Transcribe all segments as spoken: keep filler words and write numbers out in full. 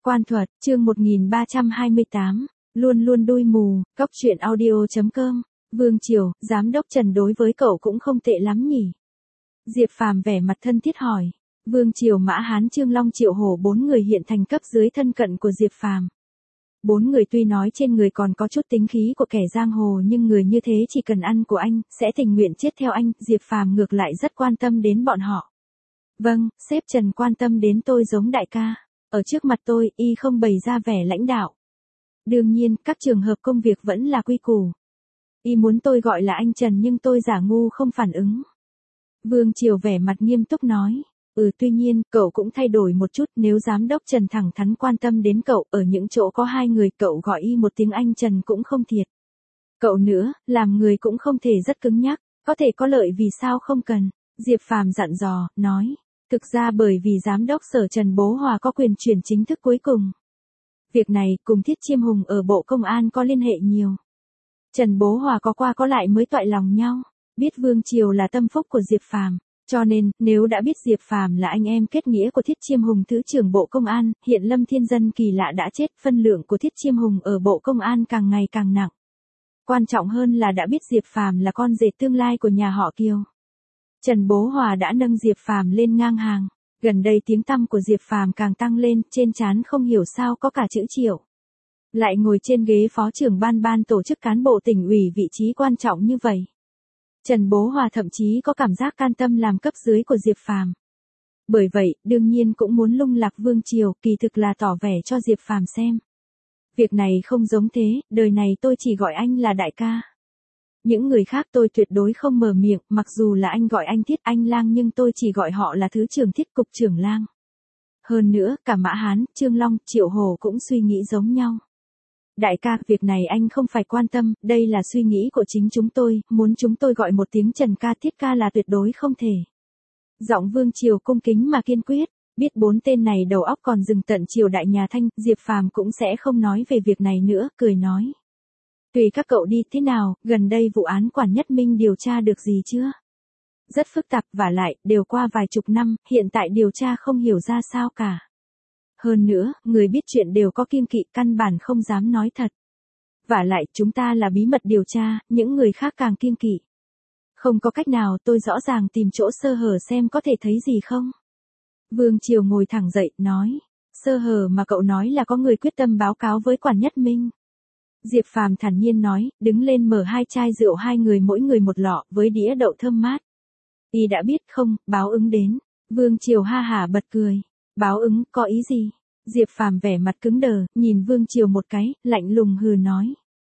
Quan thuật, chương một nghìn ba trăm hai mươi tám, luôn luôn đuôi mù, cóc truyện audio chấm com, Vương Triều, giám đốc Trần đối với cậu cũng không tệ lắm nhỉ? Diệp Phàm vẻ mặt thân thiết hỏi. Vương Triều Mã Hán Trương Long Triệu Hổ bốn người hiện thành cấp dưới thân cận của Diệp Phàm. Bốn người tuy nói trên người còn có chút tính khí của kẻ giang hồ nhưng người như thế chỉ cần ăn của anh, sẽ tình nguyện chết theo anh, Diệp Phàm ngược lại rất quan tâm đến bọn họ. Vâng, sếp Trần quan tâm đến tôi giống đại ca. Ở trước mặt tôi, y không bày ra vẻ lãnh đạo. Đương nhiên, các trường hợp công việc vẫn là quy củ. Y muốn tôi gọi là anh Trần nhưng tôi giả ngu không phản ứng. Vương Triều vẻ mặt nghiêm túc nói. Ừ tuy nhiên, cậu cũng thay đổi một chút, nếu giám đốc Trần thẳng thắn quan tâm đến cậu, ở những chỗ có hai người cậu gọi y một tiếng anh Trần cũng không thiệt. Cậu nữa, làm người cũng không thể rất cứng nhắc, có thể có lợi vì sao không cần, Diệp Phàm dặn dò, nói. Thực ra bởi vì giám đốc sở Trần Bố Hòa có quyền chuyển chính thức cuối cùng. Việc này cùng Thiết Chiêm Hùng ở Bộ Công an có liên hệ nhiều. Trần Bố Hòa có qua có lại mới toại lòng nhau, biết Vương Triều là tâm phúc của Diệp Phàm. Cho nên, nếu đã biết Diệp Phàm là anh em kết nghĩa của Thiết Chiêm Hùng Thứ trưởng Bộ Công an, hiện Lâm Thiên Dân kỳ lạ đã chết, phân lượng của Thiết Chiêm Hùng ở Bộ Công an càng ngày càng nặng. Quan trọng hơn là đã biết Diệp Phàm là con rể tương lai của nhà họ Kiều. Trần Bố Hòa đã nâng Diệp Phàm lên ngang hàng, gần đây tiếng tăm của Diệp Phàm càng tăng lên, trên trán không hiểu sao có cả chữ Triệu. Lại ngồi trên ghế phó trưởng ban ban tổ chức cán bộ tỉnh ủy vị trí quan trọng như vậy. Trần Bố Hòa thậm chí có cảm giác can tâm làm cấp dưới của Diệp Phàm. Bởi vậy, đương nhiên cũng muốn lung lạc Vương Triều, kỳ thực là tỏ vẻ cho Diệp Phàm xem. Việc này không giống thế, đời này tôi chỉ gọi anh là đại ca. Những người khác tôi tuyệt đối không mở miệng, mặc dù là anh gọi anh Thiết anh Lang nhưng tôi chỉ gọi họ là Thứ trưởng Thiết cục trưởng Lang. Hơn nữa, cả Mã Hán, Trương Long, Triệu Hổ cũng suy nghĩ giống nhau. Đại ca, việc này anh không phải quan tâm, đây là suy nghĩ của chính chúng tôi, muốn chúng tôi gọi một tiếng Trần ca Thiết ca là tuyệt đối không thể. Giọng Vương Triều cung kính mà kiên quyết, biết bốn tên này đầu óc còn dừng tận triều đại nhà Thanh, Diệp Phàm cũng sẽ không nói về việc này nữa, cười nói. Tùy các cậu đi, thế nào, gần đây vụ án Quản Nhất Minh điều tra được gì chưa? Rất phức tạp, vả lại, đều qua vài chục năm, hiện tại điều tra không hiểu ra sao cả. Hơn nữa, người biết chuyện đều có kiêng kỵ, căn bản không dám nói thật. Vả lại, chúng ta là bí mật điều tra, những người khác càng kiêng kỵ. Không có cách nào, tôi rõ ràng tìm chỗ sơ hở xem có thể thấy gì không? Vương Triều ngồi thẳng dậy, nói. Sơ hở mà cậu nói là có người quyết tâm báo cáo với Quản Nhất Minh. Diệp Phàm thản nhiên nói, đứng lên mở hai chai rượu hai người mỗi người một lọ, với đĩa đậu thơm mát. Y đã biết không, báo ứng đến. Vương Triều ha hả bật cười. Báo ứng, có ý gì? Diệp Phàm vẻ mặt cứng đờ, nhìn Vương Triều một cái, lạnh lùng hừ nói.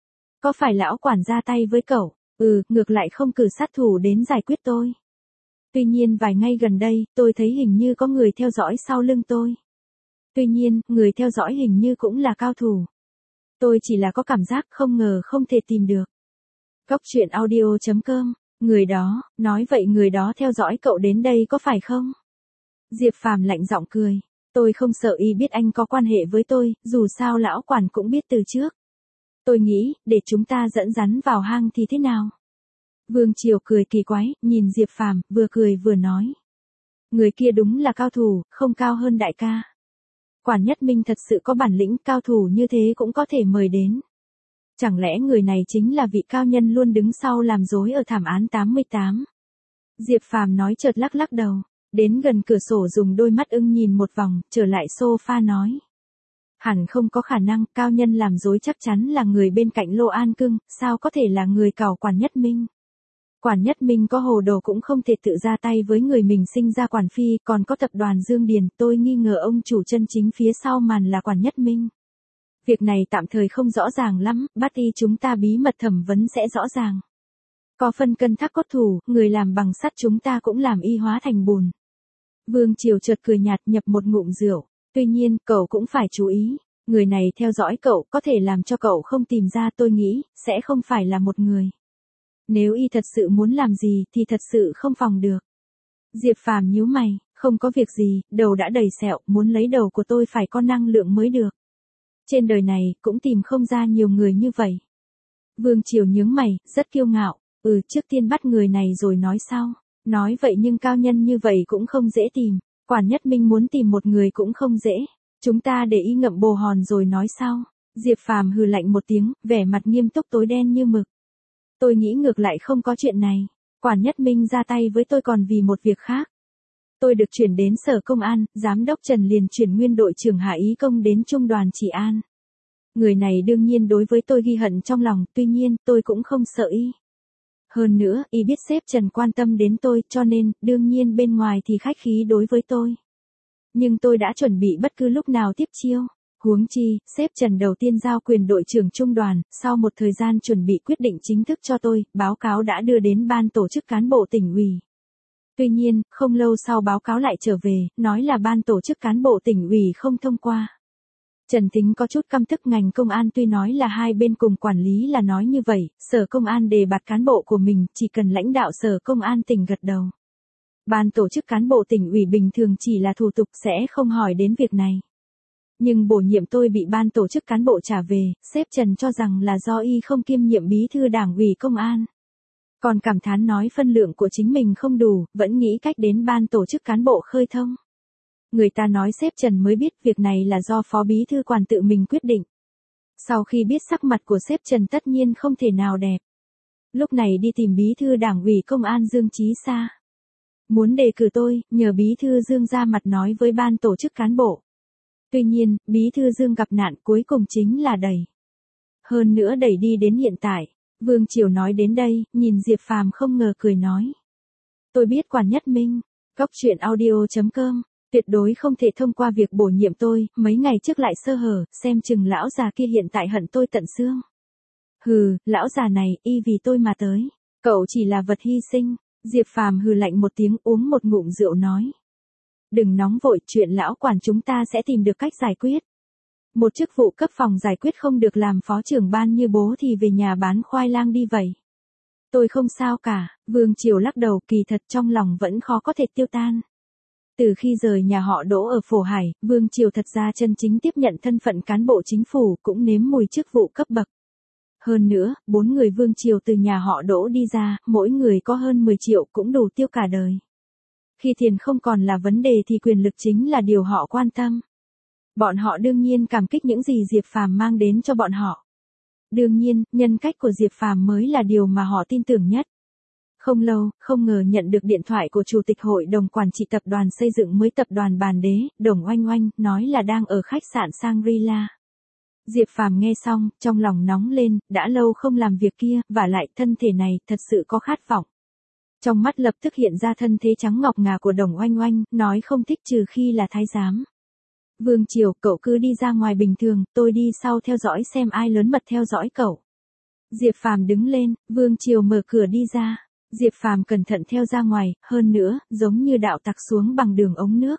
Có phải lão quản ra tay với cậu? Ừ, ngược lại không cử sát thủ đến giải quyết tôi. Tuy nhiên vài ngày gần đây, tôi thấy hình như có người theo dõi sau lưng tôi. Tuy nhiên, người theo dõi hình như cũng là cao thủ. Tôi chỉ là có cảm giác không ngờ không thể tìm được. Cóc truyện audio chấm com, người đó, nói vậy người đó theo dõi cậu đến đây có phải không? Diệp Phàm lạnh giọng cười, tôi không sợ y biết anh có quan hệ với tôi, dù sao lão quản cũng biết từ trước. Tôi nghĩ, để chúng ta dẫn rắn vào hang thì thế nào? Vương Triều cười kỳ quái, nhìn Diệp Phàm, vừa cười vừa nói. Người kia đúng là cao thủ, không cao hơn đại ca. Quản Nhất Minh thật sự có bản lĩnh, cao thủ như thế cũng có thể mời đến. Chẳng lẽ người này chính là vị cao nhân luôn đứng sau làm dối ở thảm án tám mươi tám? Diệp Phàm nói chợt lắc lắc đầu, đến gần cửa sổ dùng đôi mắt ưng nhìn một vòng, trở lại sofa nói. Hẳn không có khả năng, cao nhân làm dối chắc chắn là người bên cạnh Lô An Cưng, sao có thể là người cào Quản Nhất Minh? Quản Nhất Minh có hồ đồ cũng không thể tự ra tay với người mình sinh ra Quản Phi, còn có tập đoàn Dương Điền, tôi nghi ngờ ông chủ chân chính phía sau màn là Quản Nhất Minh. Việc này tạm thời không rõ ràng lắm, bắt y chúng ta bí mật thẩm vấn sẽ rõ ràng. Có phân cân thác cốt thủ, người làm bằng sắt chúng ta cũng làm y hóa thành bùn. Vương Triều chợt cười nhạt nhập một ngụm rượu, tuy nhiên, cậu cũng phải chú ý, người này theo dõi cậu có thể làm cho cậu không tìm ra, tôi nghĩ, sẽ không phải là một người. Nếu y thật sự muốn làm gì thì thật sự không phòng được. Diệp Phàm nhíu mày, không có việc gì, đầu đã đầy sẹo, muốn lấy đầu của tôi phải có năng lượng mới được. Trên đời này, cũng tìm không ra nhiều người như vậy. Vương Triều nhướng mày, rất kiêu ngạo, ừ trước tiên bắt người này rồi nói sau. Nói vậy nhưng cao nhân như vậy cũng không dễ tìm, Quản Nhất Minh muốn tìm một người cũng không dễ. Chúng ta để y ngậm bồ hòn rồi nói sau. Diệp Phàm hừ lạnh một tiếng, vẻ mặt nghiêm túc tối đen như mực. Tôi nghĩ ngược lại không có chuyện này. Quản Nhất Minh ra tay với tôi còn vì một việc khác. Tôi được chuyển đến sở công an, giám đốc Trần liền chuyển nguyên đội trưởng Hạ Ý Công đến trung đoàn Trị An. Người này đương nhiên đối với tôi ghi hận trong lòng, tuy nhiên, tôi cũng không sợ y. Hơn nữa, y biết sếp Trần quan tâm đến tôi, cho nên, đương nhiên bên ngoài thì khách khí đối với tôi. Nhưng tôi đã chuẩn bị bất cứ lúc nào tiếp chiêu. Huống chi, sếp Trần đầu tiên giao quyền đội trưởng trung đoàn, sau một thời gian chuẩn bị quyết định chính thức cho tôi, báo cáo đã đưa đến ban tổ chức cán bộ tỉnh ủy. Tuy nhiên, không lâu sau báo cáo lại trở về, nói là ban tổ chức cán bộ tỉnh ủy không thông qua. Trần Thính có chút căm tức ngành công an, tuy nói là hai bên cùng quản lý là nói như vậy, sở công an đề bạt cán bộ của mình, chỉ cần lãnh đạo sở công an tỉnh gật đầu. Ban tổ chức cán bộ tỉnh ủy bình thường chỉ là thủ tục sẽ không hỏi đến việc này. Nhưng bổ nhiệm tôi bị ban tổ chức cán bộ trả về, sếp Trần cho rằng là do y không kiêm nhiệm bí thư đảng ủy công an. Còn cảm thán nói phân lượng của chính mình không đủ, vẫn nghĩ cách đến ban tổ chức cán bộ khơi thông. Người ta nói sếp Trần mới biết việc này là do phó bí thư quản tự mình quyết định. Sau khi biết sắc mặt của sếp Trần tất nhiên không thể nào đẹp. Lúc này đi tìm bí thư đảng ủy công an Dương Chí Sa. Muốn đề cử tôi, nhờ bí thư Dương ra mặt nói với ban tổ chức cán bộ. Tuy nhiên, bí thư Dương gặp nạn cuối cùng chính là đẩy. Hơn nữa đẩy đi đến hiện tại. Vương Triều nói đến đây, nhìn Diệp Phàm không ngờ cười nói. Tôi biết Quản Nhất Minh, Cóc Truyện Audio chấm com, tuyệt đối không thể thông qua việc bổ nhiệm tôi, mấy ngày trước lại sơ hở, xem chừng lão già kia hiện tại hận tôi tận xương. Hừ, lão già này, y vì tôi mà tới, cậu chỉ là vật hy sinh. Diệp Phàm hừ lạnh một tiếng, uống một ngụm rượu nói. Đừng nóng vội, chuyện lão Quản chúng ta sẽ tìm được cách giải quyết. Một chức vụ cấp phòng giải quyết không được làm phó trưởng ban như bố thì về nhà bán khoai lang đi vậy. Tôi không sao cả, Vương Triều lắc đầu, kỳ thật trong lòng vẫn khó có thể tiêu tan. Từ khi rời nhà họ Đỗ ở Phổ Hải, Vương Triều thật ra chân chính tiếp nhận thân phận cán bộ chính phủ, cũng nếm mùi chức vụ cấp bậc. Hơn nữa, bốn người Vương Triều từ nhà họ Đỗ đi ra, mỗi người có hơn mười triệu cũng đủ tiêu cả đời. Khi tiền không còn là vấn đề thì quyền lực chính là điều họ quan tâm. Bọn họ đương nhiên cảm kích những gì Diệp Phàm mang đến cho bọn họ. Đương nhiên, nhân cách của Diệp Phàm mới là điều mà họ tin tưởng nhất. Không lâu, không ngờ nhận được điện thoại của Chủ tịch Hội đồng Quản trị Tập đoàn Xây dựng mới Tập đoàn Bàn Đế, Đồng Oanh Oanh, nói là đang ở khách sạn Shangri-La. Diệp Phàm nghe xong, trong lòng nóng lên, đã lâu không làm việc kia, vả lại thân thể này thật sự có khát vọng. Trong mắt lập tức hiện ra thân thế trắng ngọc ngà của Đồng Oanh Oanh, nói không thích trừ khi là thái giám. Vương Triều, cậu cứ đi ra ngoài bình thường, tôi đi sau theo dõi xem ai lớn mật theo dõi cậu. Diệp Phàm đứng lên, Vương Triều mở cửa đi ra. Diệp Phàm cẩn thận theo ra ngoài, hơn nữa, giống như đạo tặc xuống bằng đường ống nước.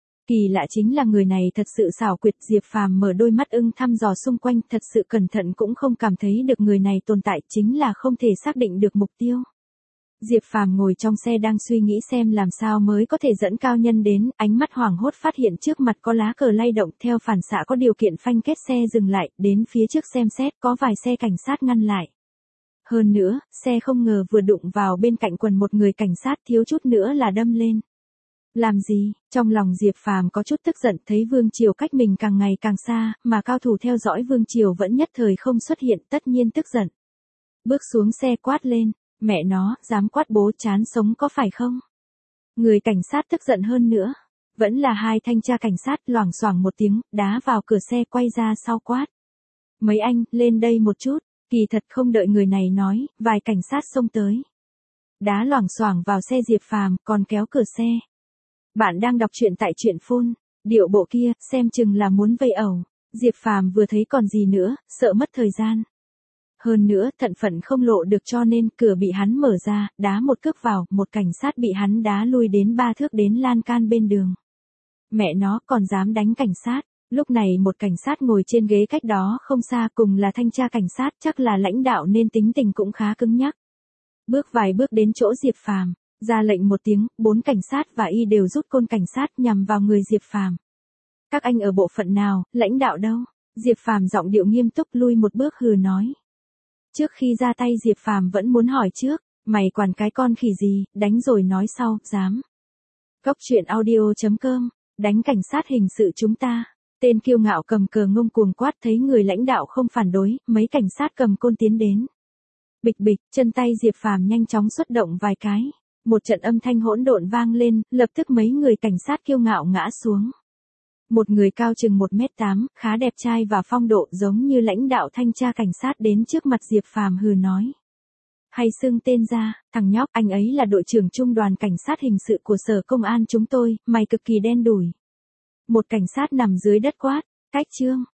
Kỳ lạ chính là người này thật sự xảo quyệt, Diệp Phàm mở đôi mắt ưng thăm dò xung quanh, thật sự cẩn thận cũng không cảm thấy được người này tồn tại, chính là không thể xác định được mục tiêu. Diệp Phàm ngồi trong xe đang suy nghĩ xem làm sao mới có thể dẫn cao nhân đến, ánh mắt hoảng hốt phát hiện trước mặt có lá cờ lay động, theo phản xạ có điều kiện phanh kết xe dừng lại, đến phía trước xem xét, có vài xe cảnh sát ngăn lại. Hơn nữa, xe không ngờ vừa đụng vào bên cạnh quần một người cảnh sát, thiếu chút nữa là đâm lên. Làm gì? Trong lòng Diệp Phàm có chút tức giận, thấy Vương Triều cách mình càng ngày càng xa, mà cao thủ theo dõi Vương Triều vẫn nhất thời không xuất hiện, tất nhiên tức giận. Bước xuống xe quát lên, mẹ nó, dám quát bố chán sống có phải không? Người cảnh sát tức giận hơn nữa. Vẫn là hai thanh tra cảnh sát, loảng xoảng một tiếng, đá vào cửa xe quay ra sau quát. Mấy anh, lên đây một chút. Kỳ thật không đợi người này nói, vài cảnh sát xông tới. Đá loảng xoảng vào xe Diệp Phàm, còn kéo cửa xe. Bạn đang đọc truyện tại truyện phone, điệu bộ kia, xem chừng là muốn vây ẩu. Diệp Phàm vừa thấy còn gì nữa, sợ mất thời gian. Hơn nữa, thận phận không lộ được cho nên cửa bị hắn mở ra, đá một cước vào, một cảnh sát bị hắn đá lui đến ba thước đến lan can bên đường. Mẹ nó còn dám đánh cảnh sát. Lúc này một cảnh sát ngồi trên ghế cách đó không xa, cùng là thanh tra cảnh sát, chắc là lãnh đạo nên tính tình cũng khá cứng nhắc. Bước vài bước đến chỗ Diệp Phàm, ra lệnh một tiếng, bốn cảnh sát và y đều rút côn cảnh sát nhằm vào người Diệp Phàm. Các anh ở bộ phận nào, lãnh đạo đâu? Diệp Phàm giọng điệu nghiêm túc lui một bước hừ nói. Trước khi ra tay Diệp Phàm vẫn muốn hỏi trước, mày quản cái con khỉ gì, đánh rồi nói sau, dám. Cóc Truyện Audio chấm com, đánh cảnh sát hình sự chúng ta. Tên kiêu ngạo cầm cờ ngông cuồng quát thấy người lãnh đạo không phản đối, mấy cảnh sát cầm côn tiến đến. Bịch bịch, chân tay Diệp Phàm nhanh chóng xuất động vài cái. Một trận âm thanh hỗn độn vang lên, lập tức mấy người cảnh sát kiêu ngạo ngã xuống. Một người cao chừng một mét tám, khá đẹp trai và phong độ giống như lãnh đạo thanh tra cảnh sát đến trước mặt Diệp Phàm hừ nói. Hay xưng tên ra, thằng nhóc, anh ấy là đội trưởng trung đoàn cảnh sát hình sự của sở công an chúng tôi, mày cực kỳ đen đủi. Một cảnh sát nằm dưới đất quát, cách trương.